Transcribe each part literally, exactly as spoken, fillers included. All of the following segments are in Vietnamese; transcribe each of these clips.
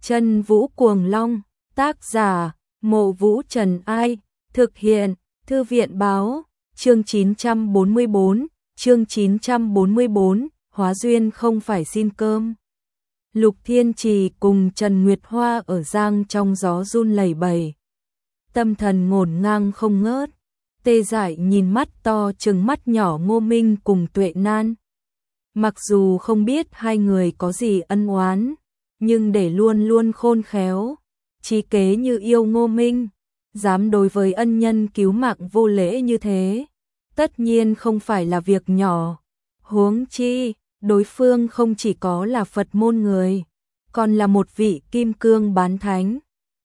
Chân Vũ Cuồng Long, tác giả, Mộ Vũ Trần Ai, thực hiện, Thư viện báo, chương chín trăm bốn mươi bốn, chương chín trăm bốn mươi bốn, hóa duyên không phải xin cơm. Lục Thiên Trì cùng Trần Nguyệt Hoa ở giang trong gió run lẩy bẩy. Tâm thần ngổn ngang không ngớt, tê dại nhìn mắt to trừng mắt nhỏ Ngô Minh cùng Tuệ Nan. Mặc dù không biết hai người có gì ân oán, nhưng để luôn luôn khôn khéo, trí kế như yêu Ngô Minh, dám đối với ân nhân cứu mạng vô lễ như thế, tất nhiên không phải là việc nhỏ. Huống chi, đối phương không chỉ có là Phật môn người, còn là một vị kim cương bán thánh.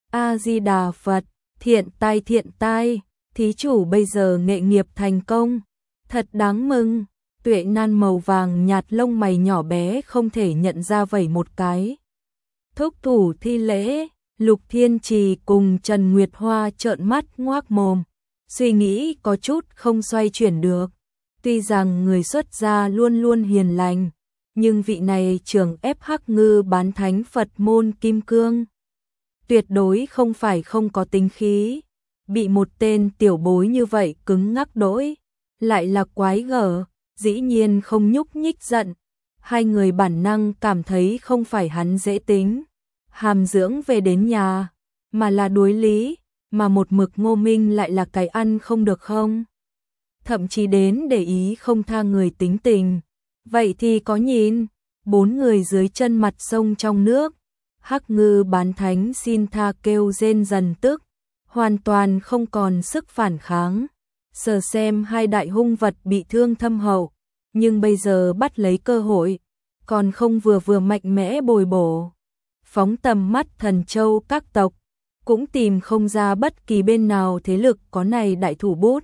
A-di-đà Phật, thiện tai thiện tai, thí chủ bây giờ nghệ nghiệp thành công, thật đáng mừng. Tuệ Nan màu vàng nhạt lông mày nhỏ bé không thể nhận ra vẩy một cái. Thúc thủ thi lễ, Lục Thiên Trì cùng Trần Nguyệt Hoa trợn mắt ngoác mồm, suy nghĩ có chút không xoay chuyển được. Tuy rằng người xuất gia luôn luôn hiền lành, nhưng vị này trưởng ép Hắc Ngư bán thánh Phật môn kim cương, tuyệt đối không phải không có tính khí. Bị một tên tiểu bối như vậy cứng ngắc đỗi, lại là quái gở, dĩ nhiên không nhúc nhích giận. Hai người bản năng cảm thấy không phải hắn dễ tính, hàm dưỡng về đến nhà, mà là đối lý, mà một mực Ngô Minh lại là cái ăn không được không. Thậm chí đến để ý không tha người tính tình. Vậy thì có nhìn, bốn người dưới chân mặt sông trong nước, Hắc Ngư bán thánh xin tha kêu rên dần tức, hoàn toàn không còn sức phản kháng. Sờ xem hai đại hung vật bị thương thâm hậu, nhưng bây giờ bắt lấy cơ hội, còn không vừa vừa mạnh mẽ bồi bổ. Phóng tầm mắt thần châu các tộc, cũng tìm không ra bất kỳ bên nào thế lực có này đại thủ bút.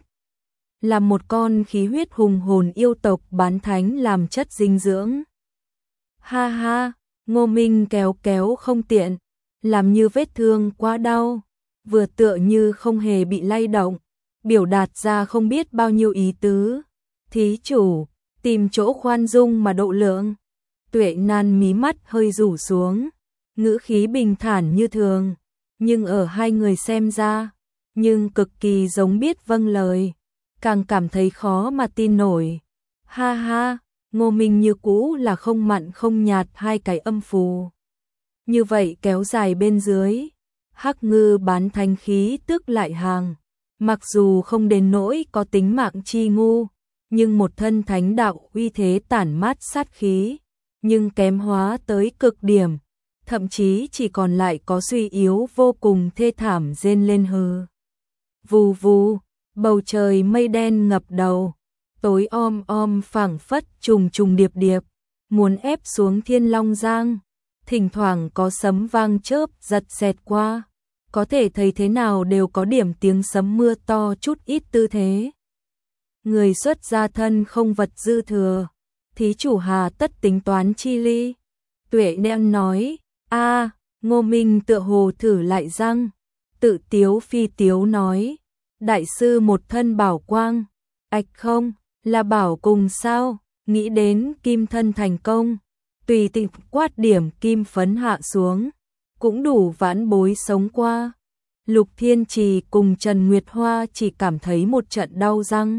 Là một con khí huyết hùng hồn yêu tộc bán thánh làm chất dinh dưỡng. Ha ha, Ngô Minh kéo kéo không tiện, làm như vết thương quá đau, vừa tựa như không hề bị lay động, biểu đạt ra không biết bao nhiêu ý tứ. Thí chủ, tìm chỗ khoan dung mà độ lượng. Tuệ Nan mí mắt hơi rủ xuống, ngữ khí bình thản như thường, nhưng ở hai người xem ra, nhưng cực kỳ giống biết vâng lời, càng cảm thấy khó mà tin nổi. Ha ha, Ngô Minh như cũ là không mặn không nhạt hai cái âm phù. Như vậy kéo dài bên dưới, Hắc Ngư bán thánh khí tức lại hàng, mặc dù không đến nỗi có tính mạng chi ngu, nhưng một thân thánh đạo uy thế tản mát sát khí, nhưng kém hóa tới cực điểm, thậm chí chỉ còn lại có suy yếu vô cùng thê thảm rên lên hừ. Vù vù, bầu trời mây đen ngập đầu, tối om om phảng phất trùng trùng điệp điệp, muốn ép xuống Thiên Long Giang, thỉnh thoảng có sấm vang chớp giật xẹt qua, có thể thấy thế nào đều có điểm tiếng sấm mưa to chút ít tư thế. Người xuất gia thân không vật dư thừa, thí chủ hà tất tính toán chi ly. Tuệ Nan nói, a Ngô Minh tựa hồ thử lại răng, tự tiếu phi tiếu nói, đại sư một thân bảo quang, ạch không, là bảo cùng sao, nghĩ đến kim thân thành công, tùy tiện quát điểm kim phấn hạ xuống, cũng đủ vãn bối sống qua. Lục Thiên Trì cùng Trần Nguyệt Hoa chỉ cảm thấy một trận đau răng,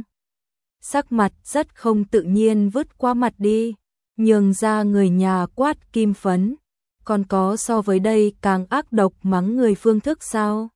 sắc mặt rất không tự nhiên vứt qua mặt đi, nhường ra người nhà quát kim phấn, còn có so với đây càng ác độc mắng người phương thức sao?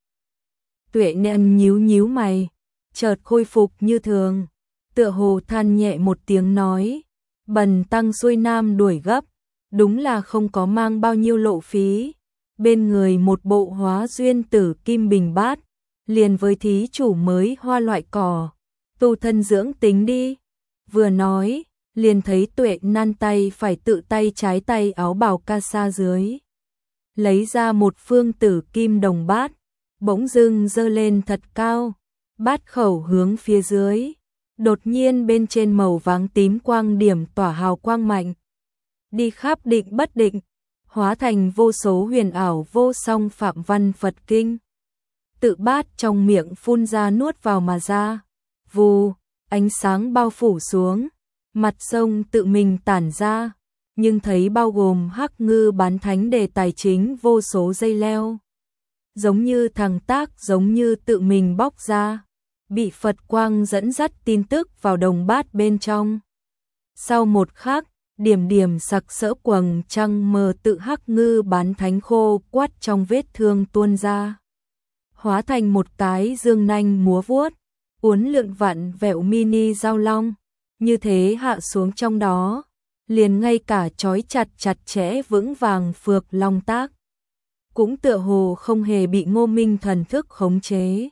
Tuệ Nan nhíu nhíu mày, chợt khôi phục như thường, tựa hồ than nhẹ một tiếng nói, bần tăng xuôi nam đuổi gấp, đúng là không có mang bao nhiêu lộ phí, bên người một bộ hóa duyên tử kim bình bát, liền với thí chủ mới hoa loại cỏ, tu thân dưỡng tính đi. Vừa nói, liền thấy Tuệ Nan tay phải tự tay trái tay áo bào ca sa dưới, lấy ra một phương tử kim đồng bát, bỗng dưng giơ lên thật cao, bát khẩu hướng phía dưới, đột nhiên bên trên màu vàng tím quang điểm tỏa hào quang mạnh, đi khắp định bất định, hóa thành vô số huyền ảo vô song phạm văn Phật kinh. Tự bát trong miệng phun ra nuốt vào mà ra, vù, ánh sáng bao phủ xuống, mặt sông tự mình tản ra, nhưng thấy bao gồm Hắc Ngư bán thánh đề tài chính vô số dây leo. Giống như thằng Tác giống như tự mình bóc ra, bị Phật quang dẫn dắt tin tức vào đồng bát bên trong. Sau một khắc, điểm điểm sặc sỡ quầng trăng mờ tự Hắc Ngư bán thánh khô quắt trong vết thương tuôn ra. Hóa thành một cái dương nanh múa vuốt, uốn lượn vặn vẹo mini dao long, như thế hạ xuống trong đó, liền ngay cả trói chặt chặt chẽ vững vàng phược long Tác. Cũng tựa hồ không hề bị Ngô Minh thần thức khống chế.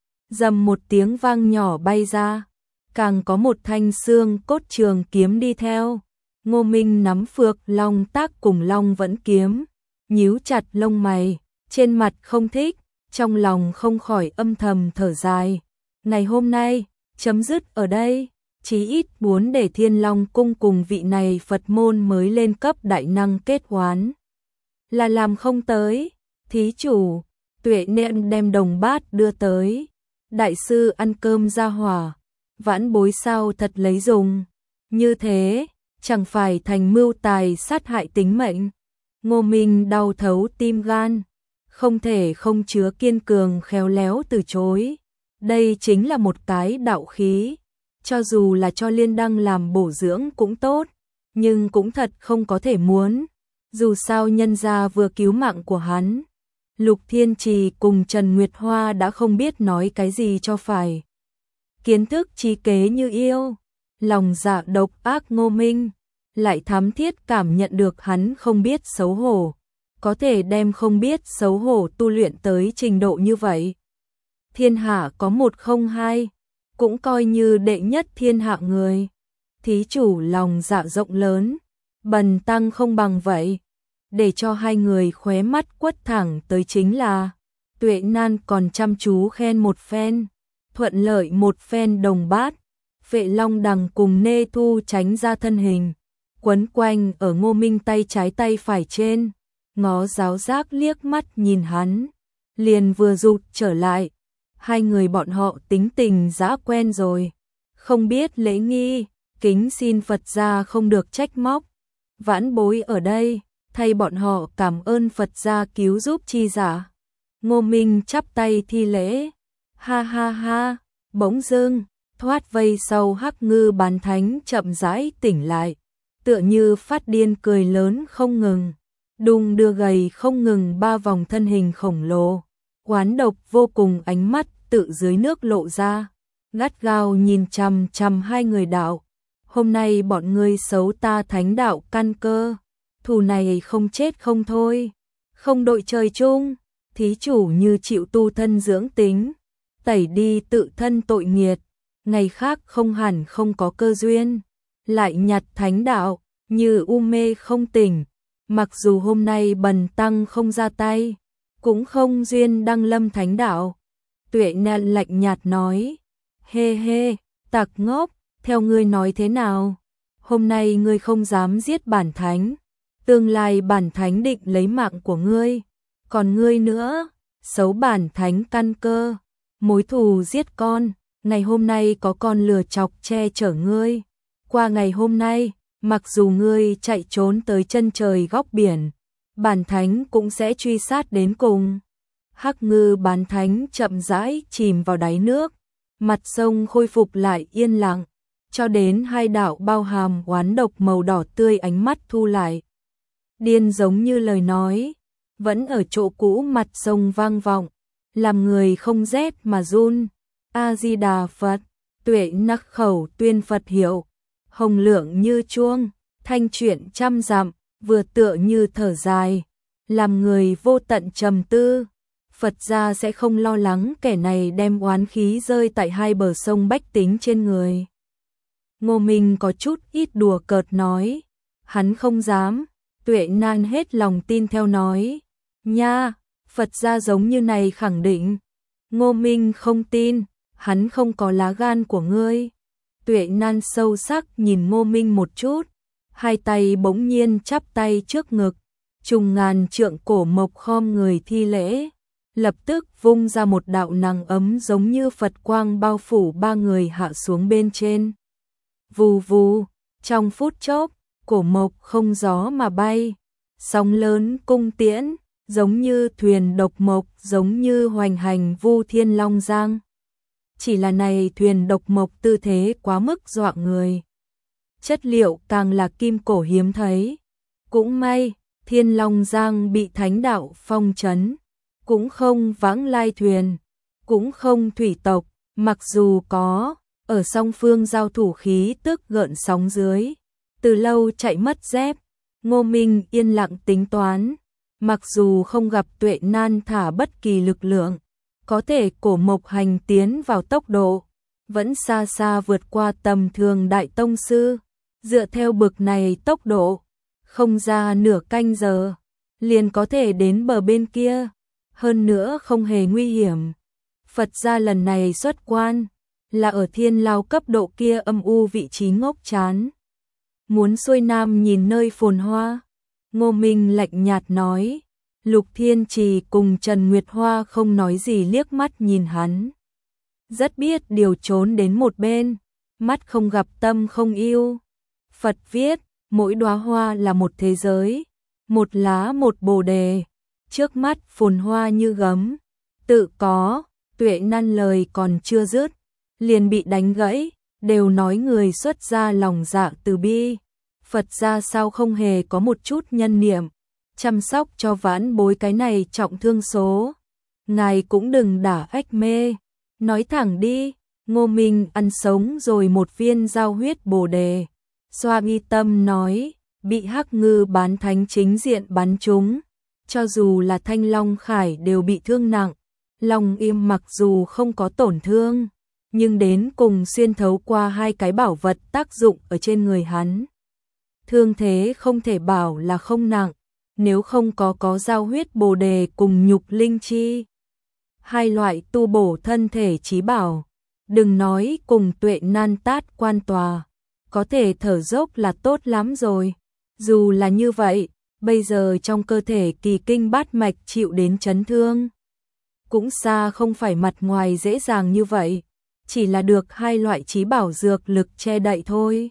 Dầm một tiếng vang nhỏ bay ra, càng có một thanh xương cốt trường kiếm đi theo. Ngô Minh nắm phược long Tác cùng long vẫn kiếm, nhíu chặt lông mày, trên mặt không thích, trong lòng không khỏi âm thầm thở dài. Ngày hôm nay, chấm dứt ở đây, chí ít muốn để Thiên Long cung cùng vị này Phật môn mới lên cấp đại năng kết oán. Là làm không tới, thí chủ, Tuệ Niệm đem đồng bát đưa tới. Đại sư ăn cơm ra hỏa, vãn bối sao thật lấy dùng, như thế, chẳng phải thành mưu tài sát hại tính mệnh. Ngô Minh đau thấu tim gan, không thể không chứa kiên cường khéo léo từ chối. Đây chính là một cái đạo khí, cho dù là cho Liên Đăng làm bổ dưỡng cũng tốt, nhưng cũng thật không có thể muốn. Dù sao nhân gia vừa cứu mạng của hắn, Lục Thiên Trì cùng Trần Nguyệt Hoa đã không biết nói cái gì cho phải. Kiến thức trí kế như yêu, lòng dạ độc ác Ngô Minh, lại thám thiết cảm nhận được hắn không biết xấu hổ, có thể đem không biết xấu hổ tu luyện tới trình độ như vậy. Thiên hạ có một không hai, cũng coi như đệ nhất thiên hạ người. Thí chủ lòng dạ rộng lớn, bần tăng không bằng vậy. Để cho hai người khóe mắt quất thẳng tới chính là Tuệ Nan còn chăm chú khen một phen, thuận lợi một phen đồng bát. Vệ Long Đằng cùng Nê Thu tránh ra thân hình, quấn quanh ở Ngô Minh tay trái tay phải trên, ngó giáo giác liếc mắt nhìn hắn, liền vừa rụt trở lại. Hai người bọn họ tính tình dã quen rồi, không biết lễ nghi, kính xin Phật gia không được trách móc. Vãn bối ở đây, thay bọn họ cảm ơn Phật gia cứu giúp chi giả. Ngô Minh chắp tay thi lễ, ha ha ha, bỗng dưng, thoát vây sau Hắc Ngư bán thánh chậm rãi tỉnh lại, tựa như phát điên cười lớn không ngừng, đung đưa gầy không ngừng ba vòng thân hình khổng lồ, oán độc vô cùng ánh mắt tự dưới nước lộ ra, gắt gao nhìn chằm chằm hai người đạo. Hôm nay bọn ngươi xấu ta thánh đạo căn cơ, thù này không chết không thôi, không đội trời chung, thí chủ như chịu tu thân dưỡng tính, tẩy đi tự thân tội nghiệt, ngày khác không hẳn không có cơ duyên, lại nhặt thánh đạo, như u mê không tỉnh, mặc dù hôm nay bần tăng không ra tay, cũng không duyên đăng lâm thánh đạo. Tuệ Nạn lạnh nhạt nói, hê hê, tặc ngốc, theo ngươi nói thế nào? Hôm nay ngươi không dám giết bản thánh, tương lai bản thánh định lấy mạng của ngươi, còn ngươi nữa, xấu bản thánh căn cơ, mối thù giết con, ngày hôm nay có con lừa chọc che chở ngươi, qua ngày hôm nay, mặc dù ngươi chạy trốn tới chân trời góc biển, bản thánh cũng sẽ truy sát đến cùng. Hắc Ngư bán thánh chậm rãi chìm vào đáy nước, mặt sông khôi phục lại yên lặng, cho đến hai đạo bao hàm oán độc màu đỏ tươi ánh mắt thu lại. Điên giống như lời nói, vẫn ở chỗ cũ mặt sông vang vọng, làm người không rét mà run. A-di-đà Phật, Tuệ Nắc khẩu tuyên Phật hiệu, hồng lượng như chuông, thanh chuyển trăm dặm, vừa tựa như thở dài, làm người vô tận trầm tư. Phật gia sẽ không lo lắng kẻ này đem oán khí rơi tại hai bờ sông bách tính trên người. Ngô Minh có chút ít đùa cợt nói, hắn không dám. Tuệ Nan hết lòng tin theo nói, nha, Phật gia giống như này khẳng định. Ngô Minh không tin, hắn không có lá gan của ngươi. Tuệ Nan sâu sắc nhìn Ngô Minh một chút, hai tay bỗng nhiên chắp tay trước ngực, trùng ngàn trượng cổ mộc khom người thi lễ, lập tức vung ra một đạo nắng ấm giống như Phật quang bao phủ ba người hạ xuống bên trên. Vù vù, trong phút chốc, cổ mộc không gió mà bay, sóng lớn cung tiễn, giống như thuyền độc mộc, giống như hoành hành vu thiên long giang. Chỉ là này thuyền độc mộc tư thế quá mức dọa người. Chất liệu càng là kim cổ hiếm thấy. Cũng may, Thiên Long Giang bị thánh đạo phong trấn, cũng không vãng lai thuyền, cũng không thủy tộc, mặc dù có, ở song phương giao thủ khí tức gợn sóng dưới, từ lâu chạy mất dép, Ngô Minh yên lặng tính toán, mặc dù không gặp Tuệ Nan thả bất kỳ lực lượng, có thể cổ mộc hành tiến vào tốc độ, vẫn xa xa vượt qua tầm thường đại tông sư, dựa theo bực này tốc độ, không ra nửa canh giờ, liền có thể đến bờ bên kia, hơn nữa không hề nguy hiểm. Phật gia lần này xuất quan, là ở thiên lao cấp độ kia âm u vị trí ngốc chán. Muốn xuôi nam nhìn nơi phồn hoa, Ngô Minh lạnh nhạt nói, Lục Thiên Trì cùng Trần Nguyệt Hoa không nói gì liếc mắt nhìn hắn. Rất biết điều trốn đến một bên, mắt không gặp tâm không yêu. Phật viết, mỗi đóa hoa là một thế giới, một lá một bồ đề, trước mắt phồn hoa như gấm, tự có, Tuệ Nan lời còn chưa dứt, liền bị đánh gãy, đều nói người xuất gia lòng dạ từ bi, Phật gia sao không hề có một chút nhân niệm, chăm sóc cho vãn bối cái này trọng thương số. Ngài cũng đừng đả ách mê, nói thẳng đi, Ngô Minh ăn sống rồi một viên giao huyết bồ đề. Xoa nghi tâm nói, bị hắc ngư bán thánh chính diện bắn trúng, cho dù là Thanh Long Khải đều bị thương nặng, Long Im mặc dù không có tổn thương, nhưng đến cùng xuyên thấu qua hai cái bảo vật tác dụng ở trên người hắn. Thương thế không thể bảo là không nặng, nếu không có có giao huyết bồ đề cùng nhục linh chi. Hai loại tu bổ thân thể chí bảo, đừng nói cùng Tuệ Nan tát quan tòa. Có thể thở dốc là tốt lắm rồi. Dù là như vậy, bây giờ trong cơ thể kỳ kinh bát mạch chịu đến chấn thương. Cũng xa không phải mặt ngoài dễ dàng như vậy, chỉ là được hai loại chí bảo dược lực che đậy thôi.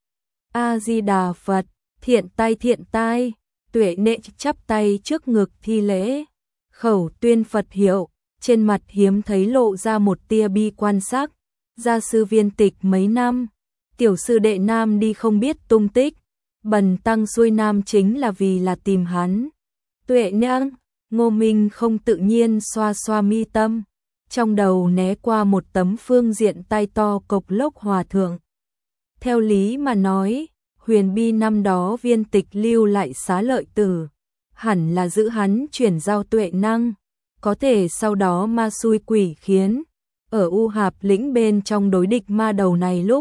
A-di-đà Phật, thiện tai thiện tai, Tuệ Nệ chắp tay trước ngực thi lễ, khẩu tuyên Phật hiệu, trên mặt hiếm thấy lộ ra một tia bi quan sắc, gia sư viên tịch mấy năm. Tiểu sư đệ nam đi không biết tung tích, bần tăng xuôi nam chính là vì là tìm hắn. Tuệ Nhãn, Ngô Minh không tự nhiên xoa xoa mi tâm, trong đầu né qua một tấm phương diện tay to cộc lốc hòa thượng. Theo lý mà nói, huyền bi năm đó viên tịch lưu lại xá lợi tử, hẳn là giữ hắn chuyển giao Tuệ Năng, có thể sau đó ma xui quỷ khiến, ở U Hạp lĩnh bên trong đối địch ma đầu này lúc.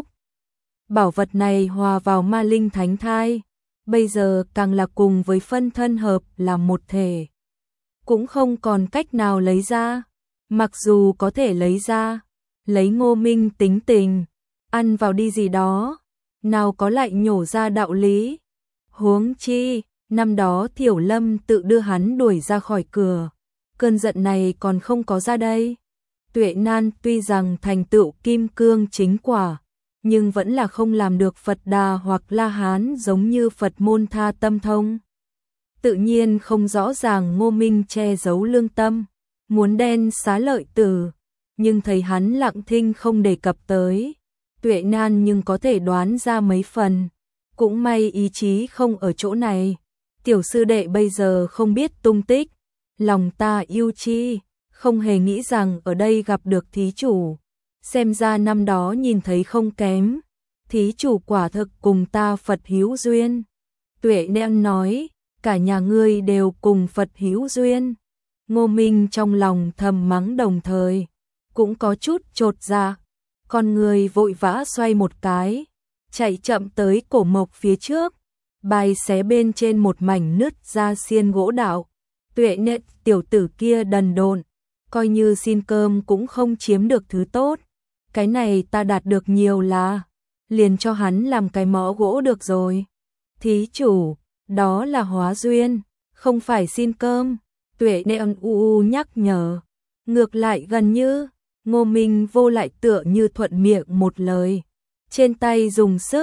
Bảo vật này hòa vào ma linh thánh thai, bây giờ càng là cùng với phân thân hợp làm một thể. Cũng không còn cách nào lấy ra, mặc dù có thể lấy ra, lấy Ngô Minh tính tình, ăn vào đi gì đó, nào có lại nhổ ra đạo lý. Huống chi, năm đó Thiểu Lâm tự đưa hắn đuổi ra khỏi cửa, cơn giận này còn không có ra đây. Tuệ Nan tuy rằng thành tựu kim cương chính quả, nhưng vẫn là không làm được Phật Đà hoặc La Hán giống như Phật môn tha tâm thông. Tự nhiên không rõ ràng Ngô Minh che giấu lương tâm, muốn đen xá lợi tử, nhưng thấy hắn lặng thinh không đề cập tới. Tuệ Nan nhưng có thể đoán ra mấy phần, cũng may ý chí không ở chỗ này. Tiểu sư đệ bây giờ không biết tung tích, lòng ta yêu chi, không hề nghĩ rằng ở đây gặp được thí chủ. Xem ra năm đó nhìn thấy không kém, thí chủ quả thực cùng ta Phật hữu duyên. Tuệ Nãn nói, cả nhà ngươi đều cùng Phật hữu duyên. Ngô Minh trong lòng thầm mắng đồng thời, cũng có chút chột dạ, con người vội vã xoay một cái, chạy chậm tới cổ mộc phía trước, bài xé bên trên một mảnh nứt ra xiên gỗ đạo. Tuệ Nãn tiểu tử kia đần độn, coi như xin cơm cũng không chiếm được thứ tốt. Cái này ta đạt được nhiều là, liền cho hắn làm cái mõ gỗ được rồi. Thí chủ, đó là hóa duyên, không phải xin cơm. Tuệ Nãn u u nhắc nhở, ngược lại gần như, Ngô Minh vô lại tựa như thuận miệng một lời. Trên tay dùng sức,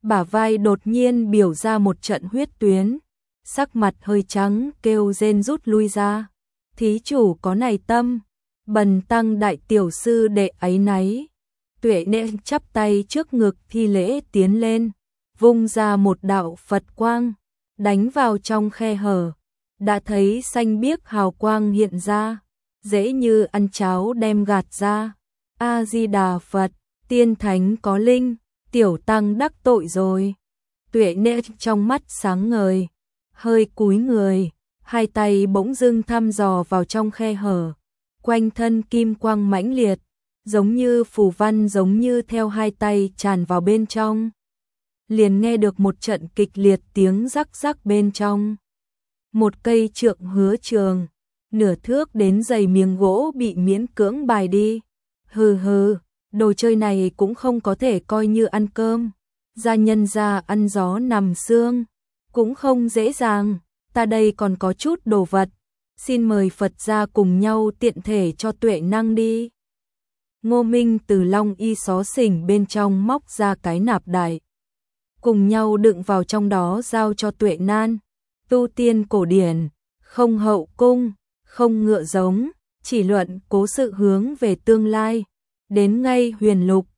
bả vai đột nhiên biểu ra một trận huyết tuyến, sắc mặt hơi trắng kêu rên rút lui ra. Thí chủ có này tâm, bần tăng đại tiểu sư đệ ấy náy. Tuệ Nễ chắp tay trước ngực thi lễ tiến lên, vung ra một đạo Phật quang, đánh vào trong khe hở. Đã thấy xanh biếc hào quang hiện ra, dễ như ăn cháo đem gạt ra. A Di Đà Phật, tiên thánh có linh, tiểu tăng đắc tội rồi. Tuệ Nễ trong mắt sáng ngời, hơi cúi người, hai tay bỗng dưng thăm dò vào trong khe hở, quanh thân kim quang mãnh liệt, giống như phù văn giống như theo hai tay tràn vào bên trong. Liền nghe được một trận kịch liệt tiếng rắc rắc bên trong. Một cây trượng hứa trường, nửa thước đến dày miếng gỗ bị miễn cưỡng bài đi. Hừ hừ, đồ chơi này cũng không có thể coi như ăn cơm. Gia nhân gia ăn gió nằm xương, cũng không dễ dàng. Ta đây còn có chút đồ vật, xin mời Phật gia cùng nhau tiện thể cho Tuệ năng đi. Ngô Minh từ long y xó xỉnh bên trong móc ra cái nạp đại, cùng nhau đựng vào trong đó giao cho Tuệ nan. Tu tiên cổ điển, không hậu cung, không ngựa giống, chỉ luận cố sự hướng về tương lai, đến ngay huyền lục,